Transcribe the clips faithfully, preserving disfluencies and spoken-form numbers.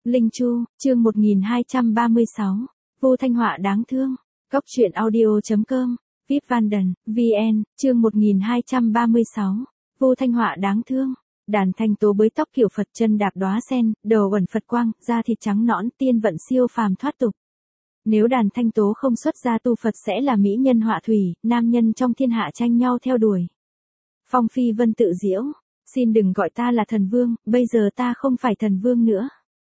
Linh Chu, chương một nghìn hai trăm ba mươi sáu. Vu Thanh Họa đáng thương. Góc truyện audio chấm com. vê i pê Vanden, vê en, chương một nghìn hai trăm ba mươi sáu. Vu Thanh Họa đáng thương. Đàn Thanh Tố bới tóc kiểu Phật, chân đạp đóa sen, đầu ẩn Phật quang, da thịt trắng nõn, tiên vận siêu phàm thoát tục. Nếu Đàn Thanh Tố không xuất gia tu Phật sẽ là mỹ nhân họa thủy, nam nhân trong thiên hạ tranh nhau theo đuổi. Phong Phi Vân tự giễu, xin đừng gọi ta là thần vương, bây giờ ta không phải thần vương nữa.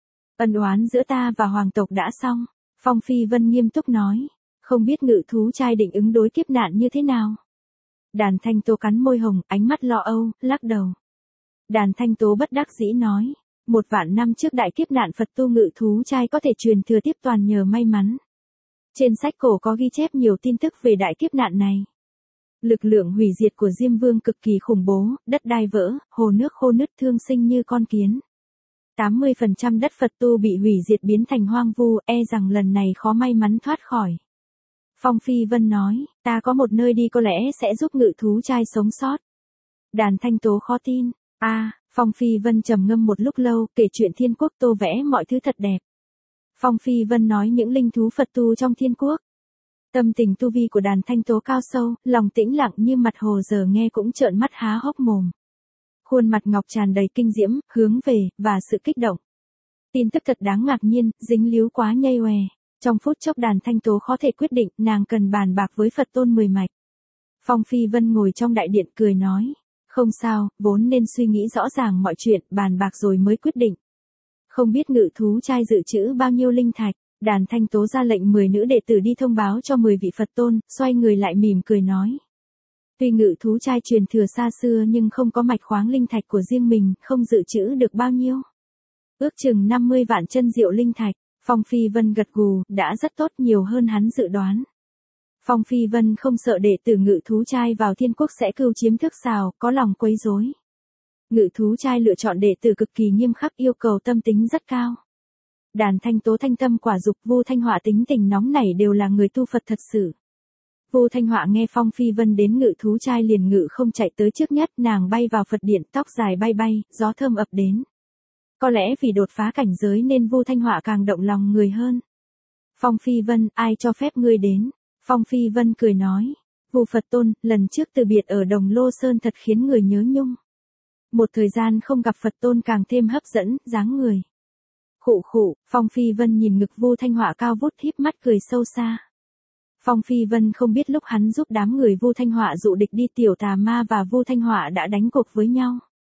Ân oán giữa ta và hoàng tộc đã xong. Phong Phi Vân nghiêm túc nói, không biết Ngự Thú trai định ứng đối kiếp nạn như thế nào. Đàn Thanh Tố cắn môi hồng, ánh mắt lo âu, lắc đầu. Đàn Thanh Tố bất đắc dĩ nói, một vạn năm trước đại kiếp nạn Phật tu Ngự Thú trai có thể truyền thừa tiếp toàn nhờ may mắn. Trên sách cổ có ghi chép nhiều tin tức về đại kiếp nạn này. Lực lượng hủy diệt của Diêm Vương cực kỳ khủng bố, đất đai vỡ, hồ nước khô nứt, thương sinh như con kiến. tám mươi phần trăm đất Phật tu bị hủy diệt biến thành hoang vu, e rằng lần này khó may mắn thoát khỏi. Phong Phi Vân nói, ta có một nơi đi có lẽ sẽ giúp Ngự Thú trai sống sót. Đàn Thanh Tố khó tin, a à, Phong Phi Vân trầm ngâm một lúc lâu, kể chuyện thiên quốc tô vẽ mọi thứ thật đẹp. Phong Phi Vân nói những linh thú Phật tu trong thiên quốc. Tâm tình tu vi của Đàn Thanh Tố cao sâu, lòng tĩnh lặng như mặt hồ, giờ nghe cũng trợn mắt há hốc mồm. Khuôn mặt ngọc tràn đầy kinh diễm, hướng về, và sự kích động. Tin tức thật đáng ngạc nhiên, dính líu quá nhây hoè. Trong phút chốc Đàn Thanh Tố khó thể quyết định, nàng cần bàn bạc với Phật tôn mười mạch. Phong Phi Vân ngồi trong đại điện cười nói, không sao, vốn nên suy nghĩ rõ ràng mọi chuyện, bàn bạc rồi mới quyết định. Không biết Ngự Thú trai dự trữ bao nhiêu linh thạch. Đàn Thanh Tố ra lệnh mười nữ đệ tử đi thông báo cho mười vị Phật tôn, xoay người lại mỉm cười nói. Tuy Ngự Thú trai truyền thừa xa xưa nhưng không có mạch khoáng linh thạch của riêng mình, không dự trữ được bao nhiêu. Ước chừng năm mươi vạn chân diệu linh thạch. Phong Phi Vân gật gù, đã rất tốt, nhiều hơn hắn dự đoán. Phong Phi Vân không sợ đệ tử Ngự Thú trai vào thiên quốc sẽ cưu chiếm thức xào, có lòng quấy rối. Ngự Thú trai lựa chọn đệ tử cực kỳ nghiêm khắc, yêu cầu tâm tính rất cao. Đàn Thanh Tố thanh tâm quả dục, Vu Thanh Họa tính tình nóng nảy đều là người tu Phật thật sự. Vu Thanh Họa nghe Phong Phi Vân đến Ngự Thú trai liền ngự không chạy tới trước nhất, nàng bay vào Phật điện, tóc dài bay bay, gió thơm ập đến. Có lẽ vì đột phá cảnh giới nên Vu Thanh Họa càng động lòng người hơn. Phong Phi Vân, ai cho phép ngươi đến? Phong Phi Vân cười nói, Vu Phật tôn, lần trước từ biệt ở Đồng Lô Sơn thật khiến người nhớ nhung. Một thời gian không gặp Phật tôn càng thêm hấp dẫn, dáng người. Khụ khụ, Phong Phi Vân nhìn ngực Vu Thanh Họa cao vút, híp mắt cười sâu xa. Phong Phi Vân không biết lúc hắn giúp đám người Vu Thanh Họa dụ địch đi, Tiểu Tà Ma và Vu Thanh Họa đã đánh cuộc với nhau.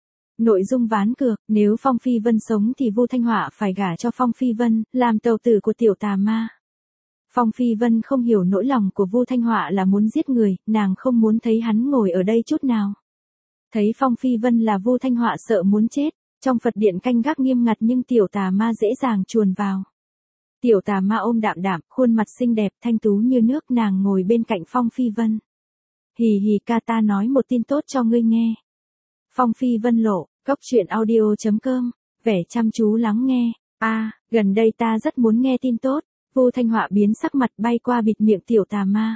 Nội dung ván cược, nếu Phong Phi Vân sống thì Vu Thanh Họa phải gả cho Phong Phi Vân, làm tàu tử của Tiểu Tà Ma. Phong Phi Vân không hiểu nỗi lòng của Vu Thanh Họa là muốn giết người, nàng không muốn thấy hắn ngồi ở đây chút nào. Thấy Phong Phi Vân là Vu Thanh Họa sợ muốn chết. Trong Phật điện canh gác nghiêm ngặt nhưng Tiểu Tà Ma dễ dàng chuồn vào. Tiểu Tà Ma ôm đạm đạm, khuôn mặt xinh đẹp thanh tú như nước, nàng ngồi bên cạnh Phong Phi Vân. Hì hì ca, ta nói một tin tốt cho ngươi nghe. Phong Phi Vân lộ, góc truyện audio chấm com, vẻ chăm chú lắng nghe. A, à, gần đây ta rất muốn nghe tin tốt. Vu Thanh Họa biến sắc mặt, bay qua bịt miệng Tiểu Tà Ma.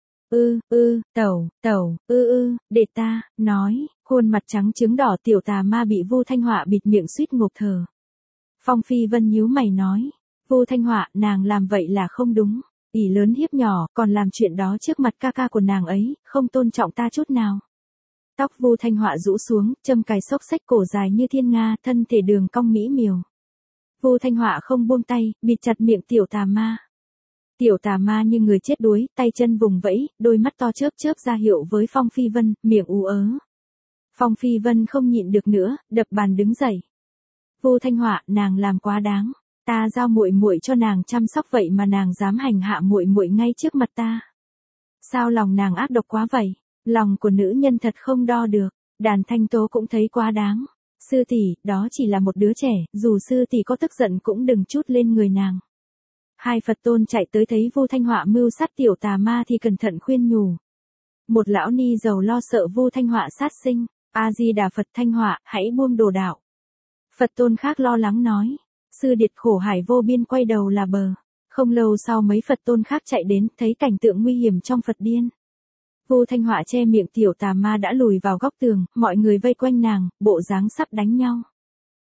Ư, ư, tẩu, tẩu, ư ư, để ta, nói, khuôn mặt trắng trứng đỏ Tiểu Tà Ma bị Vu Thanh Họa bịt miệng suýt ngộp thở. Phong Phi Vân nhíu mày nói, Vu Thanh Họa, nàng làm vậy là không đúng, ỷ lớn hiếp nhỏ, còn làm chuyện đó trước mặt ca ca của nàng ấy, không tôn trọng ta chút nào. Tóc Vu Thanh Họa rũ xuống, châm cài xốc xách cổ dài như thiên nga, thân thể đường cong mỹ miều. Vu Thanh Họa không buông tay, bịt chặt miệng Tiểu Tà Ma. Tiểu Tà Ma như người chết đuối, tay chân vùng vẫy, đôi mắt to chớp chớp ra hiệu với Phong Phi Vân, miệng ú ớ. Phong Phi Vân không nhịn được nữa, đập bàn đứng dậy. Vu Thanh Họa, nàng làm quá đáng, ta giao muội muội cho nàng chăm sóc vậy mà nàng dám hành hạ muội muội ngay trước mặt ta. Sao lòng nàng ác độc quá vậy? Lòng của nữ nhân thật không đo được. Đàn Thanh Tố cũng thấy quá đáng. Sư tỷ, đó chỉ là một đứa trẻ, dù sư tỷ có tức giận cũng đừng trút lên người nàng. Hai Phật tôn chạy tới thấy Vu Thanh Họa mưu sát Tiểu Tà Ma thì cẩn thận khuyên nhủ. Một lão ni giàu lo sợ Vu Thanh Họa sát sinh. A Di Đà Phật, Thanh Họa, hãy buông đồ đạo. Phật tôn khác lo lắng nói. Sư điệt khổ hải vô biên, quay đầu là bờ. Không lâu sau mấy Phật tôn khác chạy đến, thấy cảnh tượng nguy hiểm trong Phật điên. Vu Thanh Họa che miệng Tiểu Tà Ma đã lùi vào góc tường, mọi người vây quanh nàng, bộ dáng sắp đánh nhau.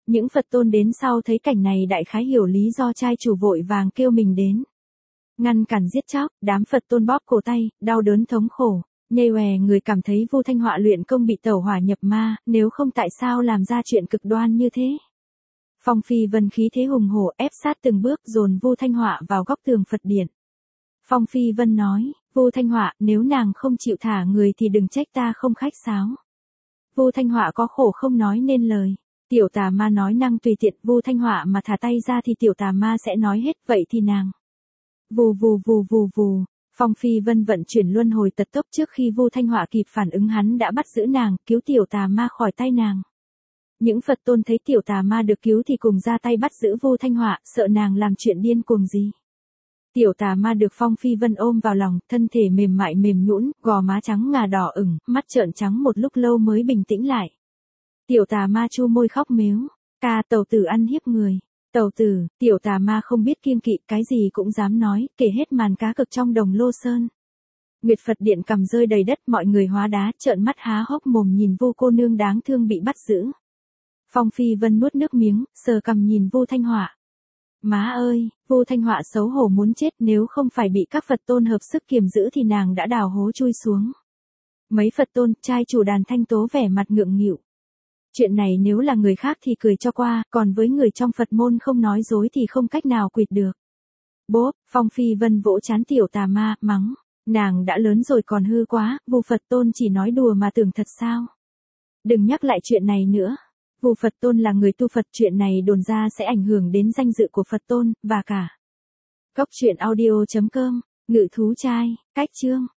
Những Phật tôn đến sau thấy cảnh này đại khái hiểu lý do trai chủ vội vàng kêu mình đến. Ngăn cản giết chóc, đám Phật tôn bóp cổ tay, đau đớn thống khổ, nhây hòe người cảm thấy Vu Thanh Họa luyện công bị tẩu hỏa nhập ma, nếu không tại sao làm ra chuyện cực đoan như thế. Phong Phi Vân khí thế hùng hổ ép sát từng bước dồn Vu Thanh Họa vào góc tường Phật điện. Phong Phi Vân nói, Vu Thanh Họa, nếu nàng không chịu thả người thì đừng trách ta không khách sáo. Vu Thanh Họa có khổ không nói nên lời. Tiểu tà ma nói năng tùy tiện, Vu Thanh Họa mà thả tay ra thì tiểu tà ma sẽ nói hết, vậy thì nàng. Vù vù vù vù vù, Phong Phi Vân vận chuyển luân hồi tật tốc trước khi Vu Thanh Họa kịp phản ứng hắn đã bắt giữ nàng, cứu tiểu tà ma khỏi tay nàng. Những Phật tôn thấy tiểu tà ma được cứu thì cùng ra tay bắt giữ Vu Thanh Họa, sợ nàng làm chuyện điên cuồng gì. Tiểu tà ma được Phong Phi Vân ôm vào lòng, thân thể mềm mại mềm nhũn, gò má trắng ngà đỏ ửng, mắt trợn trắng một lúc lâu mới bình tĩnh lại. Tiểu tà ma chu môi khóc mếu, ca tẩu tử ăn hiếp người. Tẩu tử, tiểu tà ma không biết kiêng kỵ, cái gì cũng dám nói, kể hết màn cá cực trong đồng Lô Sơn. Nguyệt Phật điện cầm rơi đầy đất, mọi người hóa đá, trợn mắt há hốc mồm nhìn Vu cô nương đáng thương bị bắt giữ. Phong Phi Vân nuốt nước miếng, sờ cằm nhìn Vu Thanh Họa. Má ơi, Vu Thanh Họa xấu hổ muốn chết, nếu không phải bị các Phật tôn hợp sức kiềm giữ thì nàng đã đào hố chui xuống. Mấy Phật tôn, trai chủ đàn Thanh Tố vẻ mặt ngượng nghịu. Chuyện này nếu là người khác thì cười cho qua, còn với người trong Phật môn không nói dối thì không cách nào quỵt được. Bốp, Phong Phi Vân vỗ trán tiểu tà ma, mắng, nàng đã lớn rồi còn hư quá, Vu Phật tôn chỉ nói đùa mà tưởng thật sao. Đừng nhắc lại chuyện này nữa. Vu Phật tôn là người tu Phật, chuyện này đồn ra sẽ ảnh hưởng đến danh dự của Phật tôn, và cả. Cốc truyện audio chấm com, ngự thú trai, cách chương.